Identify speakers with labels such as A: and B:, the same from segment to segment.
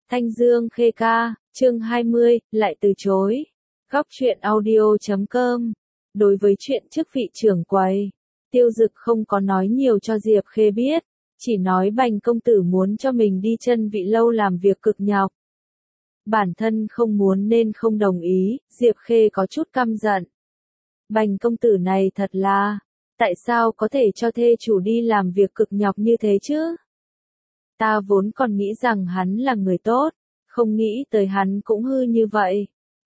A: Thanh Dương Khê Ca, chương 20, lại từ chối. Góc truyện audio.com. Đối với chuyện chức vị trưởng quầy, Tiêu Dực không có nói nhiều cho Diệp Khê biết, chỉ nói Bành công tử muốn cho mình đi chân vị lâu làm việc cực nhọc. Bản thân không muốn nên không đồng ý, Diệp Khê có chút căm giận. Bành công tử này thật là, tại sao có thể cho thê chủ đi làm việc cực nhọc như thế chứ? Ta vốn còn nghĩ rằng hắn là người tốt, không nghĩ tới hắn cũng hư như vậy.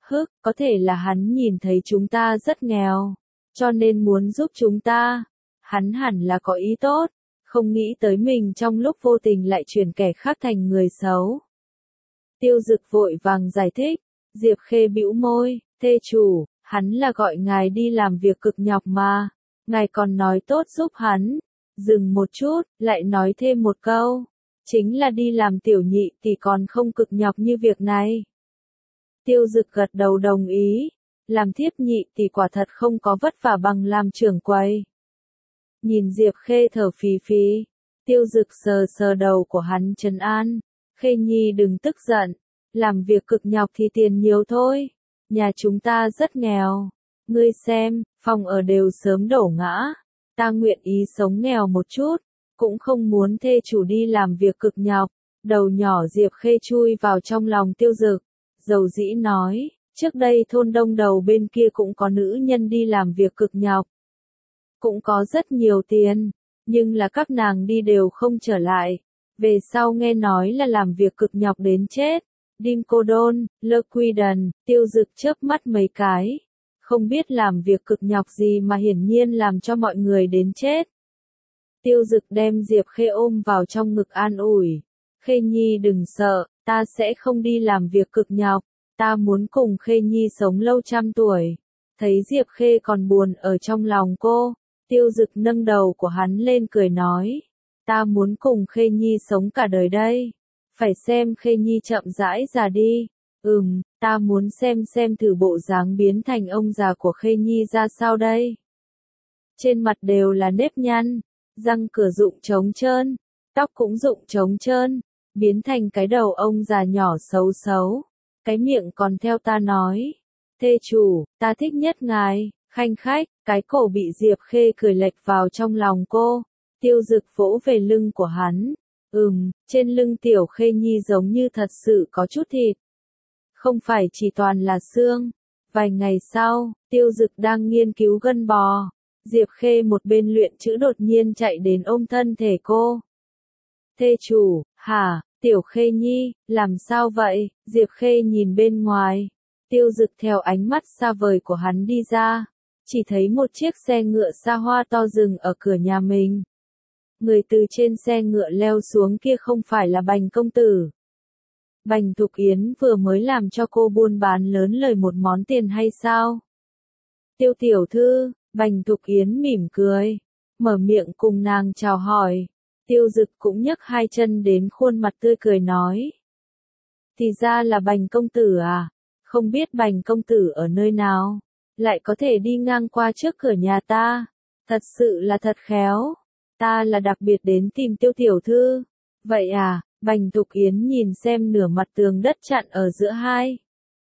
A: Có thể là hắn nhìn thấy chúng ta rất nghèo, cho nên muốn giúp chúng ta. Hắn hẳn là có ý tốt, không nghĩ tới mình trong lúc vô tình lại chuyển kẻ khác thành người xấu. Tiêu Dực vội vàng giải thích, Diệp Khê bĩu môi, thê chủ, hắn là gọi ngài đi làm việc cực nhọc mà, ngài còn nói tốt giúp hắn. Dừng một chút, lại nói thêm một câu, chính là đi làm tiểu nhị thì còn không cực nhọc như việc này. Tiêu Dực gật đầu đồng ý, làm thiếp nhị thì quả thật không có vất vả bằng làm trưởng quầy. Nhìn Diệp Khê thở phì phì, Tiêu Dực sờ sờ đầu của hắn trấn an, Khê nhi đừng tức giận, làm việc cực nhọc thì tiền nhiều thôi, nhà chúng ta rất nghèo, ngươi xem, phòng ở đều sớm đổ ngã, ta nguyện ý sống nghèo một chút, cũng không muốn thê chủ đi làm việc cực nhọc. Đầu nhỏ Diệp Khê chui vào trong lòng Tiêu Dực, dầu dĩ nói, trước đây thôn Đông Đầu bên kia cũng có nữ nhân đi làm việc cực nhọc. Cũng có rất nhiều tiền, nhưng là các nàng đi đều không trở lại. Về sau nghe nói là làm việc cực nhọc đến chết. Đinh Cô Đôn, Lơ Quy Đần, Tiêu Dực chớp mắt mấy cái. Không biết làm việc cực nhọc gì mà hiển nhiên làm cho mọi người đến chết. Tiêu Dực đem Diệp Khê ôm vào trong ngực an ủi. Khê nhi đừng sợ, ta sẽ không đi làm việc cực nhọc. Ta muốn cùng Khê nhi sống lâu trăm tuổi. Thấy Diệp Khê còn buồn ở trong lòng cô, Tiêu Dực nâng đầu của hắn lên cười nói. Ta muốn cùng Khê nhi sống cả đời đây. Phải xem Khê nhi chậm rãi già đi. Ta muốn xem thử bộ dáng biến thành ông già của Khê nhi ra sao đây. Trên mặt đều là nếp nhăn, răng cửa rụng trống trơn, tóc cũng rụng trống trơn, biến thành cái đầu ông già nhỏ xấu xấu. Cái miệng còn theo ta nói, thê chủ, ta thích nhất ngài, khanh khách, cái cổ bị Diệp Khê cười lệch vào trong lòng cô. Tiêu Dực vỗ về lưng của hắn. Trên lưng tiểu Khê nhi giống như thật sự có chút thịt. Không phải chỉ toàn là xương. Vài ngày sau, Tiêu Dực đang nghiên cứu gân bò. Diệp Khê một bên luyện chữ đột nhiên chạy đến ôm thân thể cô. Thê chủ, hả, tiểu Khê nhi, làm sao vậy? Diệp Khê nhìn bên ngoài. Tiêu Dực theo ánh mắt xa vời của hắn đi ra. Chỉ thấy một chiếc xe ngựa xa hoa to dừng ở cửa nhà mình. Người từ trên xe ngựa leo xuống kia không phải là Bành công tử. Bành Thục Yến vừa mới làm cho cô buôn bán lớn lời một món tiền hay sao? Tiêu tiểu thư, Bành Thục Yến mỉm cười, mở miệng cùng nàng chào hỏi. Tiêu Dực cũng nhấc hai chân đến khuôn mặt tươi cười nói. Thì ra là Bành công tử à? Không biết Bành công tử ở nơi nào? Lại có thể đi ngang qua trước cửa nhà ta? Thật sự là thật khéo. Ta là đặc biệt đến tìm Tiêu tiểu thư. Vậy à? Bành Thục Yến nhìn xem nửa mặt tường đất chặn ở giữa hai.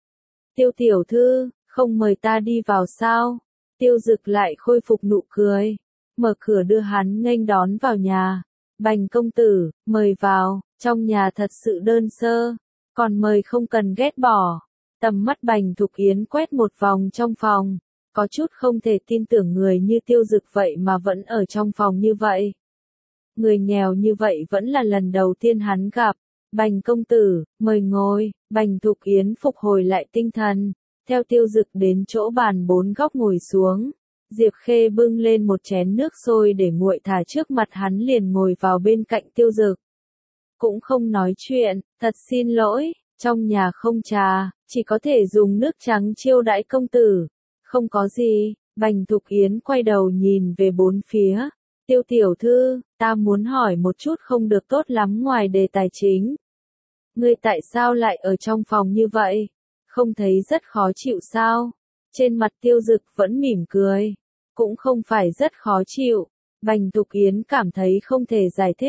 A: Tiêu tiểu thư, không mời ta đi vào sao? Tiêu Dực lại khôi phục nụ cười, mở cửa đưa hắn nghênh đón vào nhà. Bành công tử, mời vào, trong nhà thật sự đơn sơ, còn mời không cần ghét bỏ. Tầm mắt Bành Thục Yến quét một vòng trong phòng, có chút không thể tin tưởng người như Tiêu Dực vậy mà vẫn ở trong phòng như vậy. Người nghèo như vậy vẫn là lần đầu tiên hắn gặp. Bành công tử, mời ngồi. Bành Thục Yến phục hồi lại tinh thần, theo Tiêu Dực đến chỗ bàn bốn góc ngồi xuống. Diệp Khê bưng lên một chén nước sôi để nguội thả trước mặt hắn liền ngồi vào bên cạnh Tiêu Dực. Cũng không nói chuyện, thật xin lỗi, trong nhà không trà, chỉ có thể dùng nước trắng chiêu đãi công tử. Không có gì. Bành Thục Yến quay đầu nhìn về bốn phía. Tiêu tiểu thư, ta muốn hỏi một chút không được tốt lắm ngoài đề tài chính. Ngươi tại sao lại ở trong phòng như vậy? Không thấy rất khó chịu sao? Trên mặt Tiêu Dực vẫn mỉm cười. Cũng không phải rất khó chịu. Bành Thục Yến cảm thấy không thể giải thích.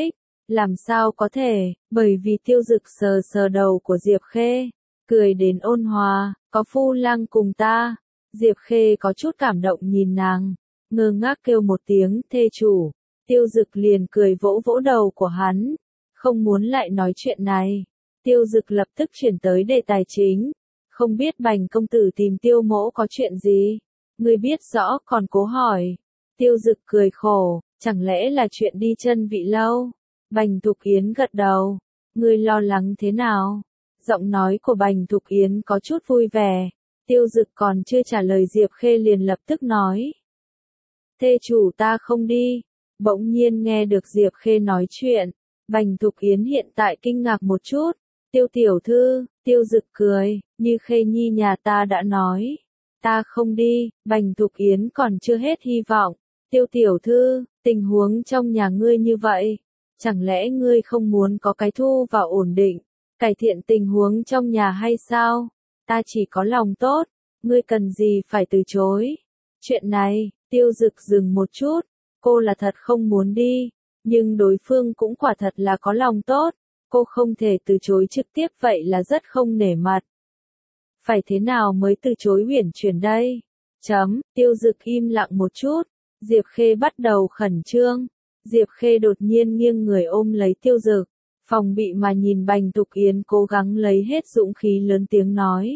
A: Làm sao có thể, bởi vì Tiêu Dực sờ sờ đầu của Diệp Khê, cười đến ôn hòa, có phu lang cùng ta. Diệp Khê có chút cảm động nhìn nàng, ngơ ngác kêu một tiếng thê chủ. Tiêu Dực liền cười vỗ vỗ đầu của hắn, không muốn lại nói chuyện này. Tiêu Dực lập tức chuyển tới đề tài chính, không biết Bành công tử tìm Tiêu mỗ có chuyện gì, ngươi biết rõ còn cố hỏi. Tiêu Dực cười khổ, chẳng lẽ là chuyện đi chân vị lâu? Bành Thục Yến gật đầu, ngươi lo lắng thế nào? Giọng nói của Bành Thục Yến có chút vui vẻ. Tiêu Dực còn chưa trả lời Diệp Khê liền lập tức nói, thê chủ ta không đi. Bỗng nhiên nghe được Diệp Khê nói chuyện, Bành Thục Yến hiện tại kinh ngạc một chút. Tiêu tiểu thư, Tiêu Dực cười, như Khê nhi nhà ta đã nói, ta không đi. Bành Thục Yến còn chưa hết hy vọng. Tiêu tiểu thư, tình huống trong nhà ngươi như vậy, chẳng lẽ ngươi không muốn có cái thu vào ổn định, cải thiện tình huống trong nhà hay sao? Ta chỉ có lòng tốt, ngươi cần gì phải từ chối. Chuyện này, Tiêu Dực dừng một chút, cô là thật không muốn đi, nhưng đối phương cũng quả thật là có lòng tốt, cô không thể từ chối trực tiếp vậy là rất không nể mặt. Phải thế nào mới từ chối uyển chuyển đây? Tiêu Dực im lặng một chút, Diệp Khê bắt đầu khẩn trương. Diệp Khê đột nhiên nghiêng người ôm lấy Tiêu Dực, phòng bị mà nhìn Bành Thục Yến cố gắng lấy hết dũng khí lớn tiếng nói.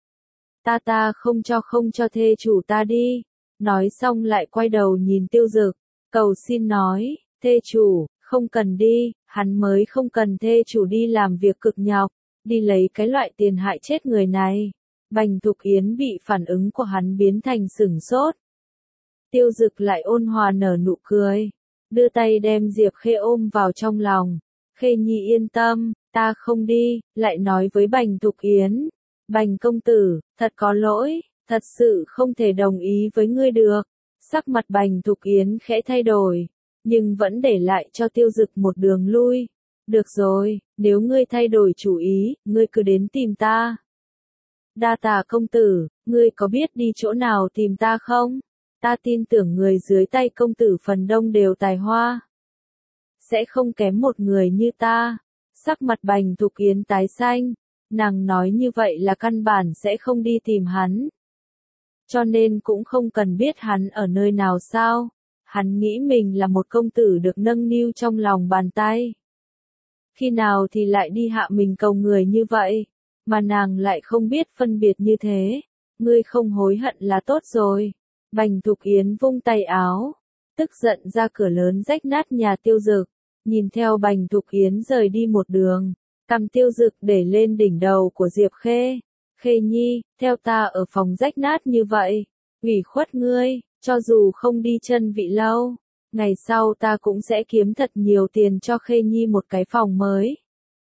A: Ta không cho thê chủ ta đi. Nói xong lại quay đầu nhìn Tiêu Dực, cầu xin nói, thê chủ, không cần đi, hắn mới không cần thê chủ đi làm việc cực nhọc, đi lấy cái loại tiền hại chết người này. Bành Thục Yến bị phản ứng của hắn biến thành sửng sốt. Tiêu Dực lại ôn hòa nở nụ cười, đưa tay đem Diệp Khê ôm vào trong lòng. Khê nhi yên tâm, ta không đi. Lại nói với Bành Thục Yến, Bành công tử, thật có lỗi, thật sự không thể đồng ý với ngươi được. Sắc mặt Bành Thục Yến khẽ thay đổi, nhưng vẫn để lại cho Tiêu Dực một đường lui. Được rồi, nếu ngươi thay đổi chủ ý, ngươi cứ đến tìm ta. Đa tạ công tử, ngươi có biết đi chỗ nào tìm ta không? Ta tin tưởng người dưới tay công tử phần đông đều tài hoa, sẽ không kém một người như ta. Sắc mặt Bành Thục Yến tái xanh, nàng nói như vậy là căn bản sẽ không đi tìm hắn. Cho nên cũng không cần biết hắn ở nơi nào sao. Hắn nghĩ mình là một công tử được nâng niu trong lòng bàn tay. Khi nào thì lại đi hạ mình cầu người như vậy, mà nàng lại không biết phân biệt như thế. Ngươi không hối hận là tốt rồi. Bành Thục Yến vung tay áo, tức giận ra cửa lớn rách nát nhà Tiêu Dực, nhìn theo Bành Thục Yến rời đi một đường, cầm Tiêu Dực để lên đỉnh đầu của Diệp Khê. Khê nhi, theo ta ở phòng rách nát như vậy, ủy khuất ngươi, cho dù không đi chân vị lâu, ngày sau ta cũng sẽ kiếm thật nhiều tiền cho Khê nhi một cái phòng mới.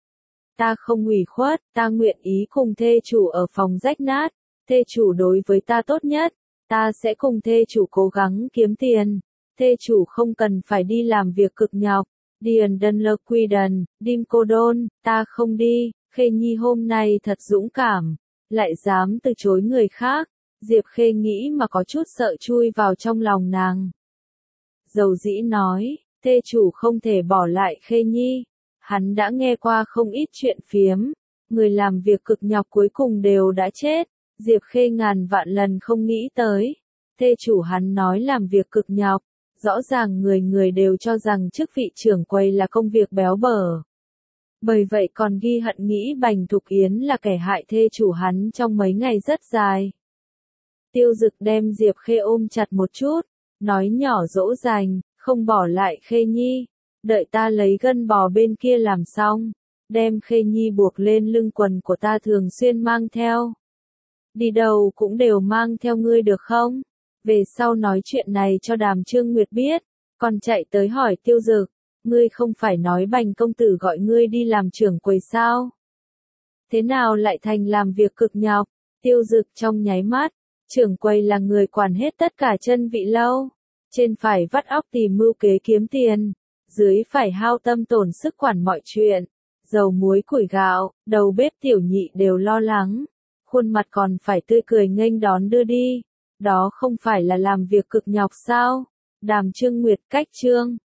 A: Ta không ủy khuất, ta nguyện ý cùng thê chủ ở phòng rách nát, thê chủ đối với ta tốt nhất. Ta sẽ cùng thê chủ cố gắng kiếm tiền. Thê chủ không cần phải đi làm việc cực nhọc. Điền Đơn Lơ Quy Đần, Đim Cô Đôn, ta không đi. Khê nhi hôm nay thật dũng cảm, lại dám từ chối người khác. Diệp Khê nghĩ mà có chút sợ chui vào trong lòng nàng. Dầu dĩ nói, thê chủ không thể bỏ lại Khê nhi. Hắn đã nghe qua không ít chuyện phiếm. Người làm việc cực nhọc cuối cùng đều đã chết. Diệp Khê ngàn vạn lần không nghĩ tới. Thê chủ hắn nói làm việc cực nhọc, rõ ràng người người đều cho rằng chức vị trưởng quầy là công việc béo bở. Bởi vậy còn ghi hận nghĩ Bành Thục Yến là kẻ hại thê chủ hắn trong mấy ngày rất dài. Tiêu Dực đem Diệp Khê ôm chặt một chút, nói nhỏ dỗ dành, không bỏ lại Khê nhi. Đợi ta lấy gân bò bên kia làm xong, đem Khê nhi buộc lên lưng quần của ta thường xuyên mang theo. Đi đâu cũng đều mang theo ngươi được không? Về sau nói chuyện này cho Đàm Trương Nguyệt biết, còn chạy tới hỏi Tiêu Dực, ngươi không phải nói Bành công tử gọi ngươi đi làm trưởng quầy sao? Thế nào lại thành làm việc cực nhọc? Tiêu Dực trong nháy mắt, trưởng quầy là người quản hết tất cả chân vị lâu, trên phải vắt óc tìm mưu kế kiếm tiền, dưới phải hao tâm tổn sức quản mọi chuyện, dầu muối củi gạo, đầu bếp tiểu nhị đều lo lắng. Khuôn mặt còn phải tươi cười nghênh đón đưa đi. Đó không phải là làm việc cực nhọc sao? Đàm Trương Nguyệt cách chương